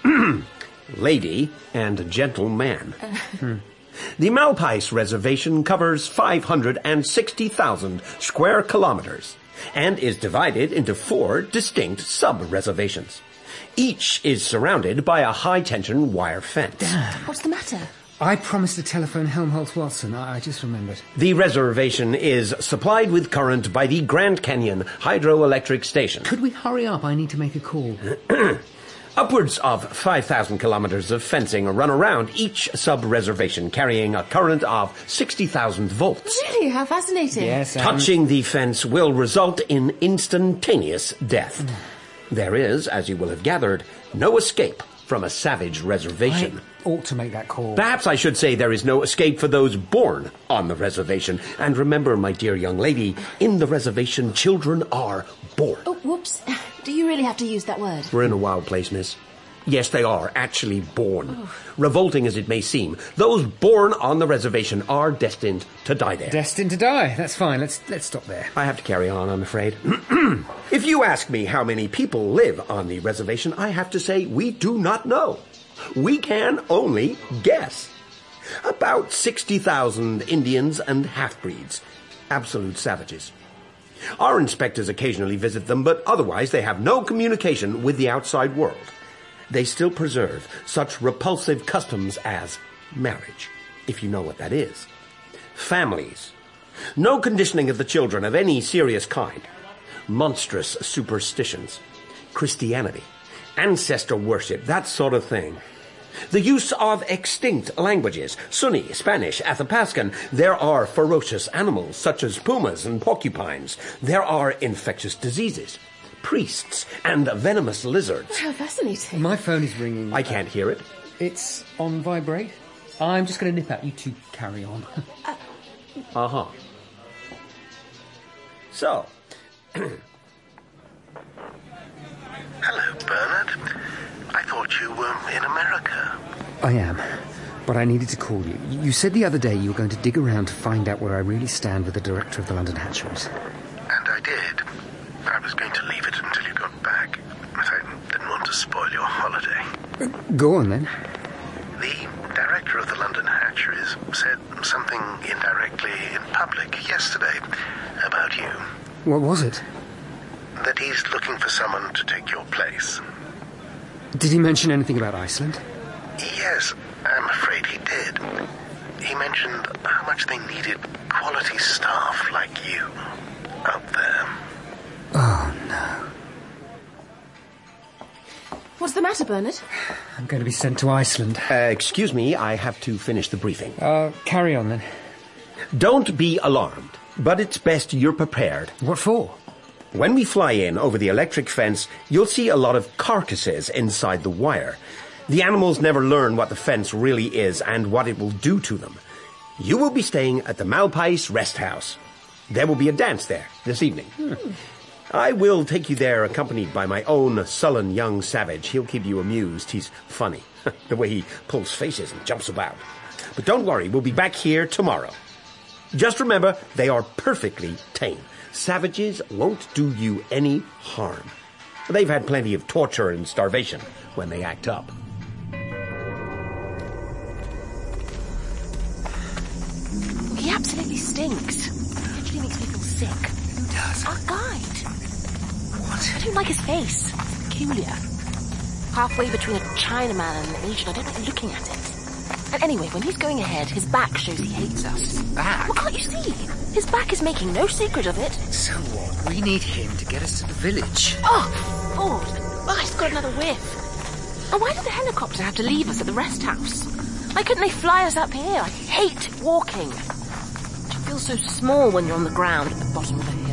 Lady and gentleman. Uh, hmm. The Malpais Reservation covers five hundred sixty thousand square kilometers and is divided into four distinct sub-reservations. Each is surrounded by a high-tension wire fence. What's the matter? I promised to telephone Helmholtz Watson. I, I just remembered. The reservation is supplied with current by the Grand Canyon Hydroelectric Station. Could we hurry up? I need to make a call. Upwards of five thousand kilometers of fencing run around each sub-reservation, carrying a current of sixty thousand volts. Really? How fascinating. Yes, um... Touching the fence will result in instantaneous death. There is, as you will have gathered, no escape from a savage reservation. I ought to make that call. Perhaps I should say there is no escape for those born on the reservation. And remember, my dear young lady, in the reservation, children are born. Oh, whoops. Do you really have to use that word? We're in a wild place, miss. Yes, they are actually born. Oh. Revolting as it may seem, those born on the reservation are destined to die there. Destined to die? That's fine. Let's let's stop there. I have to carry on, I'm afraid. If you ask me how many people live on the reservation, I have to say we do not know. We can only guess. About sixty thousand Indians and half-breeds. Absolute savages. Our inspectors occasionally visit them, but otherwise they have no communication with the outside world. They still preserve such repulsive customs as marriage, if you know what that is. Families. No conditioning of the children of any serious kind. Monstrous superstitions. Christianity. Ancestor worship, that sort of thing. The use of extinct languages, Sunni, Spanish, Athapascan. There are ferocious animals such as pumas and porcupines. There are infectious diseases, priests, and venomous lizards. How fascinating. My phone is ringing. I can't hear it. It's on vibrate. I'm just going to nip out. You two carry on. uh, uh-huh. So, Bernard. I thought you were in America. I am. But I needed to call you. You said the other day you were going to dig around to find out where I really stand with the director of the London Hatcheries. And I did. I was going to leave it until you got back, but I didn't want to spoil your holiday. Uh, go on, then. The director of the London Hatcheries said something indirectly in public yesterday about you. What was it? That he's looking for someone to take your place. Did he mention anything about Iceland? Yes, I'm afraid he did. He mentioned how much they needed quality staff like you out there. Oh, no. What's the matter, Bernard? I'm going to be sent to Iceland. Uh, excuse me, I have to finish the briefing. Uh, carry on, then. Don't be alarmed, but it's best you're prepared. What for? When we fly in over the electric fence, you'll see a lot of carcasses inside the wire. The animals never learn what the fence really is and what it will do to them. You will be staying at the Malpais Rest House. There will be a dance there this evening. Hmm. I will take you there accompanied by my own sullen young savage. He'll keep you amused. He's funny, the way he pulls faces and jumps about. But don't worry, we'll be back here tomorrow. Just remember, they are perfectly tame. Savages won't do you any harm. They've had plenty of torture and starvation when they act up. He absolutely stinks. He actually makes me feel sick. Who does? Our guide. What? I don't like his face. It's peculiar. Halfway between a Chinaman and an Asian. I don't like looking at it. And anyway, when he's going ahead, his back shows he hates us. Back? Well, can't you see? His back is making no secret of it. So what? We need him to get us to the village. Oh, Ford. Oh, he's got another whiff. And why did the helicopter have to leave us at the rest house? Why couldn't they fly us up here? I hate walking. You feel so small when you're on the ground at the bottom of a hill.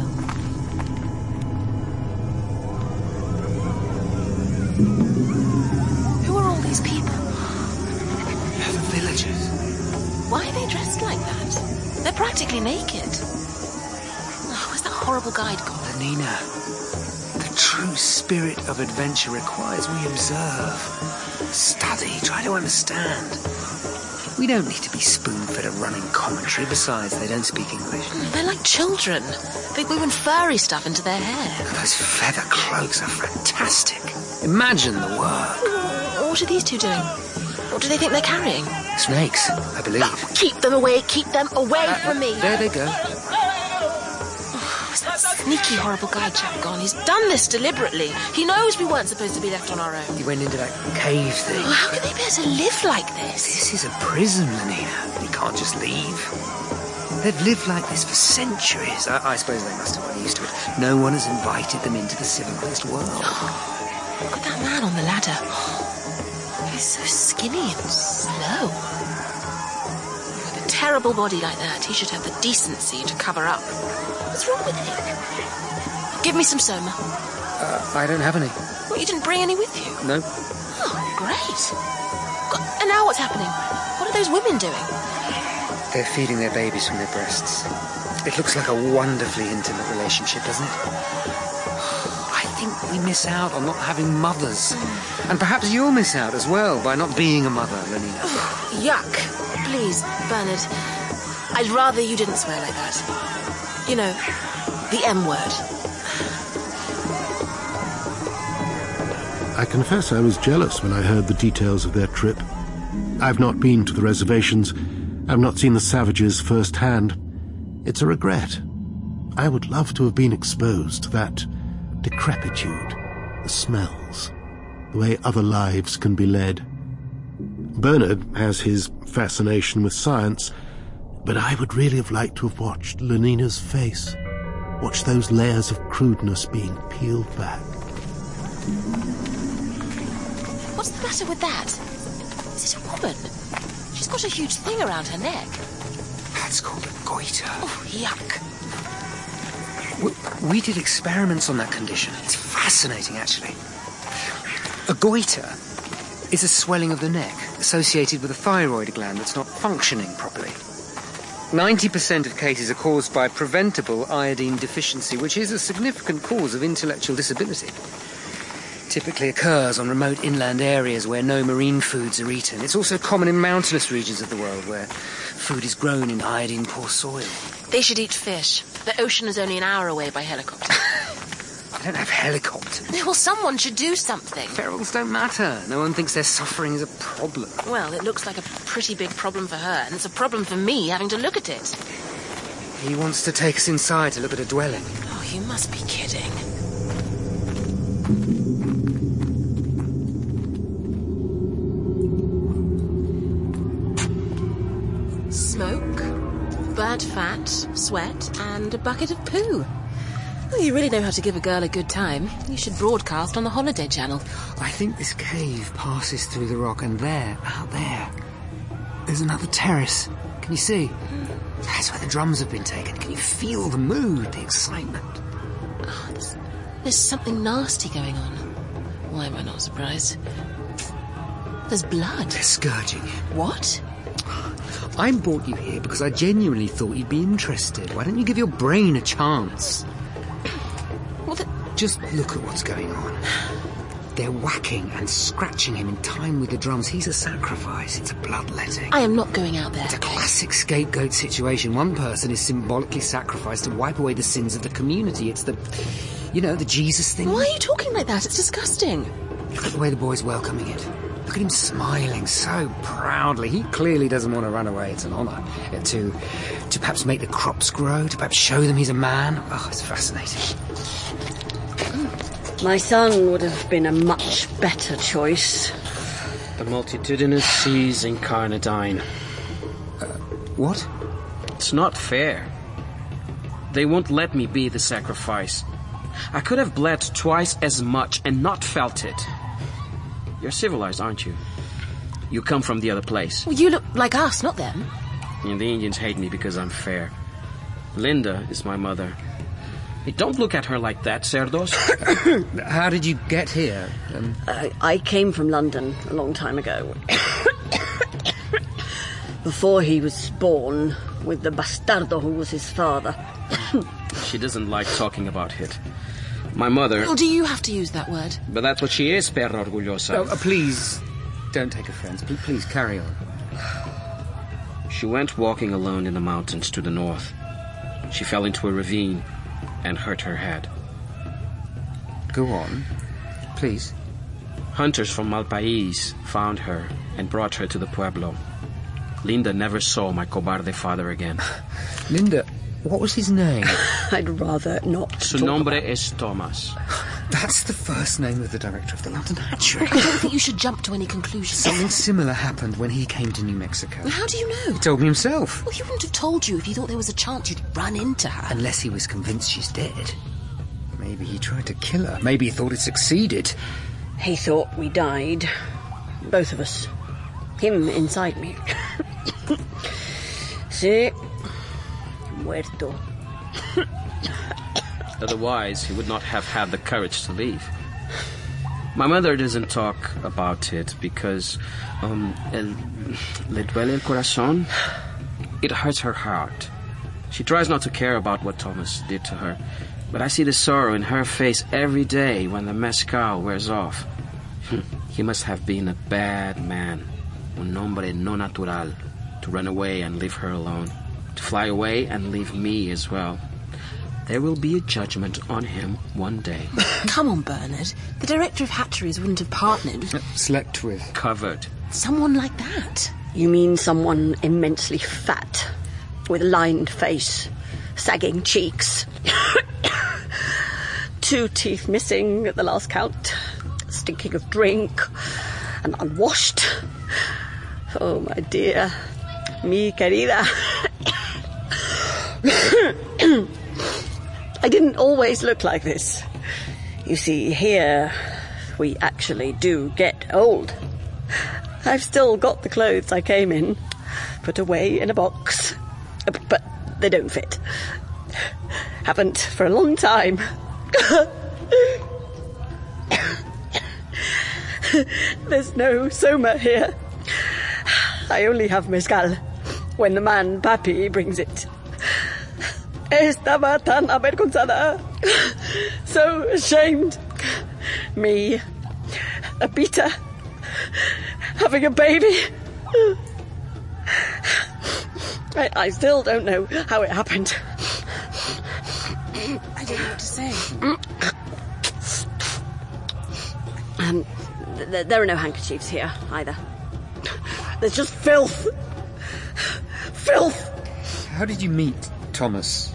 Who are all these people? They're the villagers. Why are they dressed like that? They're practically naked. Oh, where's that horrible guide gone? Lenina, the true spirit of adventure requires we observe, study, try to understand. We don't need to be spoon-fed a running commentary. Besides, they don't speak English. They're like children. They woven furry stuff into their hair. Those feather cloaks are fantastic. Imagine the work. What are these two doing? What do they think they're carrying? Snakes, I believe. Oh, keep them away, keep them away uh, from me. There they go. Oh, is that sneaky, horrible guide chap gone? He's done this deliberately. He knows we weren't supposed to be left on our own. He went into that cave thing. Oh, how can they bear to live like this? This is a prison, Lenina. You can't just leave. They've lived like this for centuries. I, I suppose they must have got used to it. No one has invited them into the civilized world. Oh, look at that man on the ladder. He's so skinny and slow. With a terrible body like that, he should have the decency to cover up. What's wrong with him? Give me some soma. Uh, I don't have any. Well, you didn't bring any with you? No. Oh, great. God, and now what's happening? What are those women doing? They're feeding their babies from their breasts. It looks like a wonderfully intimate relationship, doesn't it? I think we miss out on not having mothers. Mm. And perhaps you'll miss out as well by not being a mother, Lenina. Yuck. Please, Bernard. I'd rather you didn't swear like that. You know, the M word. I confess I was jealous when I heard the details of their trip. I've not been to the reservations. I've not seen the savages firsthand. It's a regret. I would love to have been exposed to that decrepitude, the smells, the way other lives can be led. Bernard has his fascination with science, but I would really have liked to have watched Lenina's face, watched those layers of crudeness being peeled back. What's the matter with that? Is it a woman? She's got a huge thing around her neck. That's called a goiter. Oh, yuck. We, we did experiments on that condition. It's fascinating, actually. A goiter is a swelling of the neck associated with a thyroid gland that's not functioning properly. ninety percent of cases are caused by preventable iodine deficiency, which is a significant cause of intellectual disability. typically occurs on remote inland areas where no marine foods are eaten. It's also common in mountainous regions of the world where food is grown in iodine-poor soil. They should eat fish. The ocean is only an hour away by helicopter. I don't have helicopters. Well, someone should do something. Ferals don't matter. No one thinks their suffering is a problem. Well, it looks like a pretty big problem for her, and it's a problem for me having to look at it. He wants to take us inside to look at a dwelling. Oh, you must be kidding. Smoke, burnt fat, sweat, and a bucket of poo. Well, you really know how to give a girl a good time. You should broadcast on the Holiday Channel. I think this cave passes through the rock, and there, out there, there's another terrace. Can you see? That's where the drums have been taken. Can you feel the mood, the excitement? Oh, there's, there's something nasty going on. Why am I not surprised? There's blood. They're scourging him. What? I brought you here because I genuinely thought you'd be interested. Why don't you give your brain a chance? Well, the... Just look at what's going on. They're whacking and scratching him in time with the drums. He's a sacrifice. It's a bloodletting. I am not going out there. It's a classic scapegoat situation. One person is symbolically sacrificed to wipe away the sins of the community. It's the, you know, the Jesus thing. Why are you talking like that? It's disgusting. Look at the way the boy's welcoming it. Look at him smiling so proudly. He clearly doesn't want to run away. It's an honour to, to perhaps make the crops grow, to perhaps show them he's a man. Oh, it's fascinating. My son would have been a much better choice. The multitudinous seas incarnadine. Uh, what? It's not fair. They won't let me be the sacrifice. I could have bled twice as much and not felt it. You're civilized, aren't you? You come from the other place. Well, you look like us, not them. And the Indians hate me because I'm fair. Linda is my mother. Hey, don't look at her like that, Cerdos. How did you get here? Um... I, I came from London a long time ago. Before he was born, with the bastardo who was his father. She doesn't like talking about it. My mother... Well, do you have to use that word? But that's what she is, perra orgullosa. Oh, uh, please, don't take offense. Please, please carry on. She went walking alone in the mountains to the north. She fell into a ravine and hurt her head. Go on, please. Hunters from Malpais found her and brought her to the pueblo. Linda never saw my cobarde father again. Linda, what was his name? I'd rather not. Su nombre es Thomas. That's the first name of the director of the London Hatchery. I don't think you should jump to any conclusions. Something similar happened when he came to New Mexico. Well, how do you know? He told me himself. Well, he wouldn't have told you if he thought there was a chance you'd run into her. Unless he was convinced she's dead. Maybe he tried to kill her. Maybe he thought it succeeded. He thought we died. Both of us. Him inside me. Sí. Muerto. Otherwise, he would not have had the courage to leave. My mother doesn't talk about it because, um, el, le duele el corazón. It hurts her heart. She tries not to care about what Thomas did to her, but I see the sorrow in her face every day when the mezcal wears off. He must have been a bad man, un hombre no natural, to run away and leave her alone, to fly away and leave me as well. There will be a judgment on him one day. Come on, Bernard. The director of hatcheries wouldn't have partnered. Uh, slept with. Covered. Someone like that. You mean someone immensely fat, with a lined face, sagging cheeks, two teeth missing at the last count, stinking of drink, and unwashed. Oh, my dear. Mi querida. I didn't always look like this. You see, here we actually do get old. I've still got the clothes I came in, put away in a box, but they don't fit. Haven't for a long time. There's no soma here. I only have mezcal when the man Papi brings it. Estaba tan avergonzada, so ashamed. Me, a beta having a baby. I, I still don't know how it happened. I don't know what to say. Um, th- there are no handkerchiefs here, either. There's just filth. Filth! How did you meet Thomas?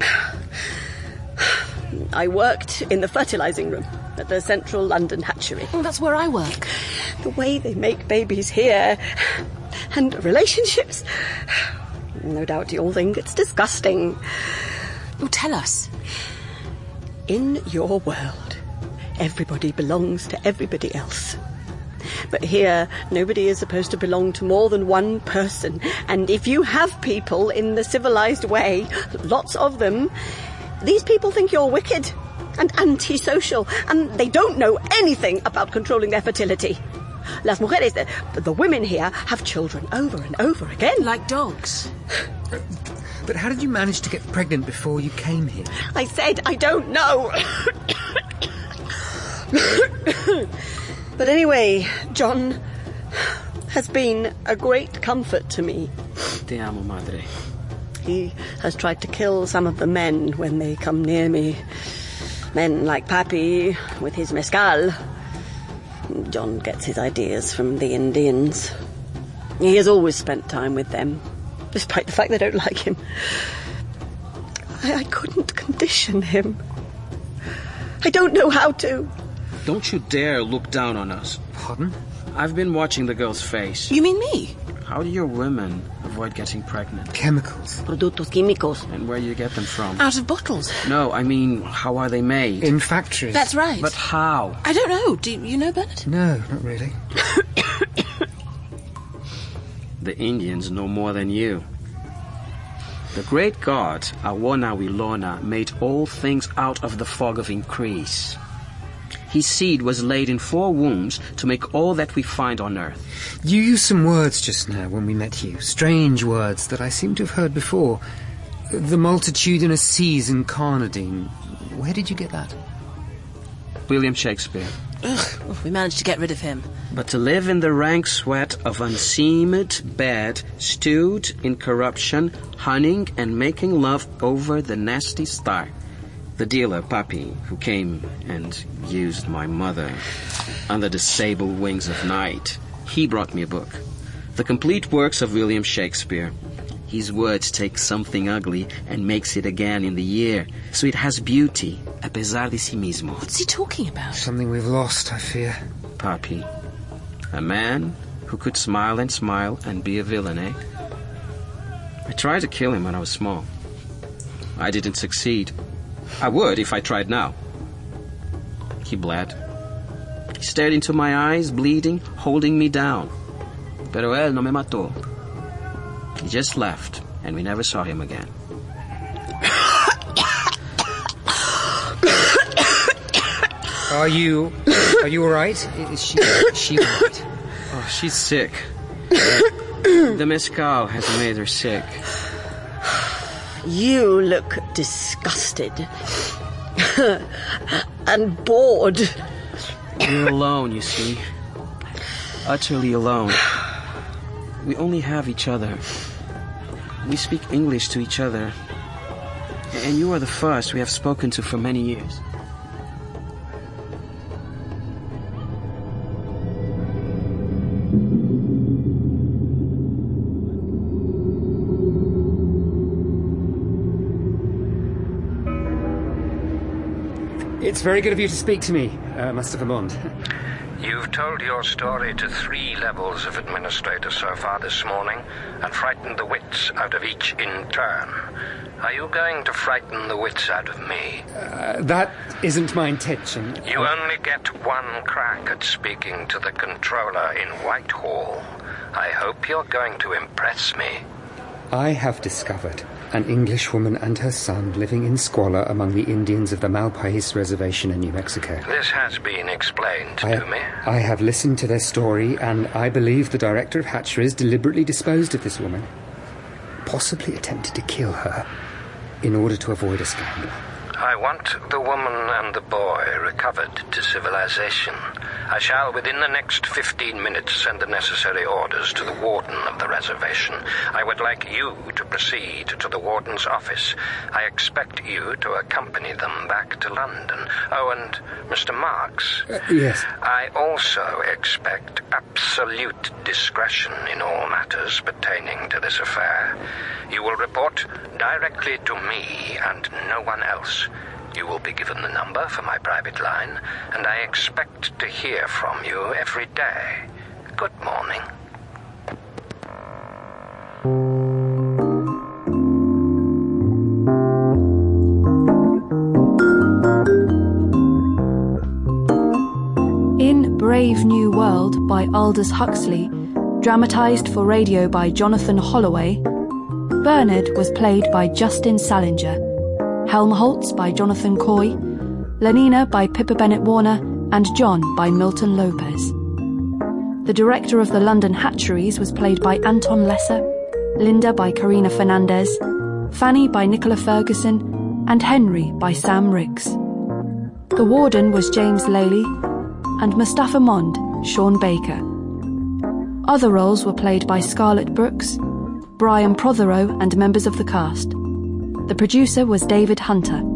I worked in the fertilising room at the Central London Hatchery. Oh, that's where I work. The way they make babies here, and relationships. No doubt you all think it's disgusting. Oh, tell us. In your world, everybody belongs to everybody else. But here, nobody is supposed to belong to more than one person. And if you have people in the civilised way, lots of them, these people think you're wicked and antisocial, and they don't know anything about controlling their fertility. Las mujeres, the, the women here, have children over and over again. Like dogs. But how did you manage to get pregnant before you came here? I said I don't know. But anyway, John has been a great comfort to me. Te amo, madre. He has tried to kill some of the men when they come near me. Men like Papi with his mezcal. John gets his ideas from the Indians. He has always spent time with them, despite the fact they don't like him. I, I couldn't condition him. I don't know how to. Don't you dare look down on us. Pardon? I've been watching the girl's face. You mean me? How do your women avoid getting pregnant? Chemicals. Productos químicos. And where do you get them from? Out of bottles. No, I mean, how are they made? In factories. That's right. But how? I don't know. Do you know, Bernard? No, not really. The Indians know more than you. The great god, Awona Wilona, made all things out of the fog of increase. His seed was laid in four wombs to make all that we find on earth. You used some words just now when we met you. Strange words that I seem to have heard before. The multitudinous seas in Carnadine. Where did you get that? William Shakespeare. Ugh, we managed to get rid of him. But to live in the rank sweat of unseamed bed, stewed in corruption, hunting and making love over the nasty star. The dealer, Papi, who came and used my mother under the sable wings of night, he brought me a book. The complete works of William Shakespeare. His words take something ugly and makes it again in the year, so it has beauty, a pesar de sí mismo. What's he talking about? Something we've lost, I fear. Papi. A man who could smile and smile and be a villain, eh? I tried to kill him when I was small. I didn't succeed. I would if I tried now. He bled. He stared into my eyes, bleeding, holding me down. Pero él no me mató. He just left, and we never saw him again. Are you... Are you all right? Is she... Is she all right? Oh, she's sick. The mezcal has made her sick. You look disgusted. And bored. We're alone, you see. Utterly alone. We only have each other. We speak English to each other. And you are the first we have spoken to for many years. It's very good of you to speak to me, uh, Master Vermont. You've told your story to three levels of administrators so far this morning and frightened the wits out of each in turn. Are you going to frighten the wits out of me? Uh, that isn't my intention. You only get one crack at speaking to the controller in Whitehall. I hope you're going to impress me. I have discovered an Englishwoman and her son living in squalor among the Indians of the Malpais Reservation in New Mexico. This has been explained I, to me. I have listened to their story, and I believe the director of hatcheries deliberately disposed of this woman. Possibly attempted to kill her in order to avoid a scandal. I want the woman and the boy recovered to civilization. I shall, within the next fifteen minutes, send the necessary orders to the warden of the reservation. I would like you to proceed to the warden's office. I expect you to accompany them back to London. Oh, and Mister Marks. Uh, yes. I also expect absolute discretion in all matters pertaining to this affair. You will report directly to me and no one else. You will be given the number for my private line, and I expect to hear from you every day. Good morning. In Brave New World by Aldous Huxley, dramatised for radio by Jonathan Holloway, Bernard was played by Justin Salinger, Helmholtz by Jonathan Coy, Lenina by Pippa Bennett-Warner, and John by Milton Lopez. The director of the London Hatcheries was played by Anton Lesser, Linda by Karina Fernandez, Fanny by Nicola Ferguson, and Henry by Sam Riggs. The warden was James Laley, and Mustafa Mond, Sean Baker. Other roles were played by Scarlett Brooks, Brian Prothero, and members of the cast. The producer was David Hunter.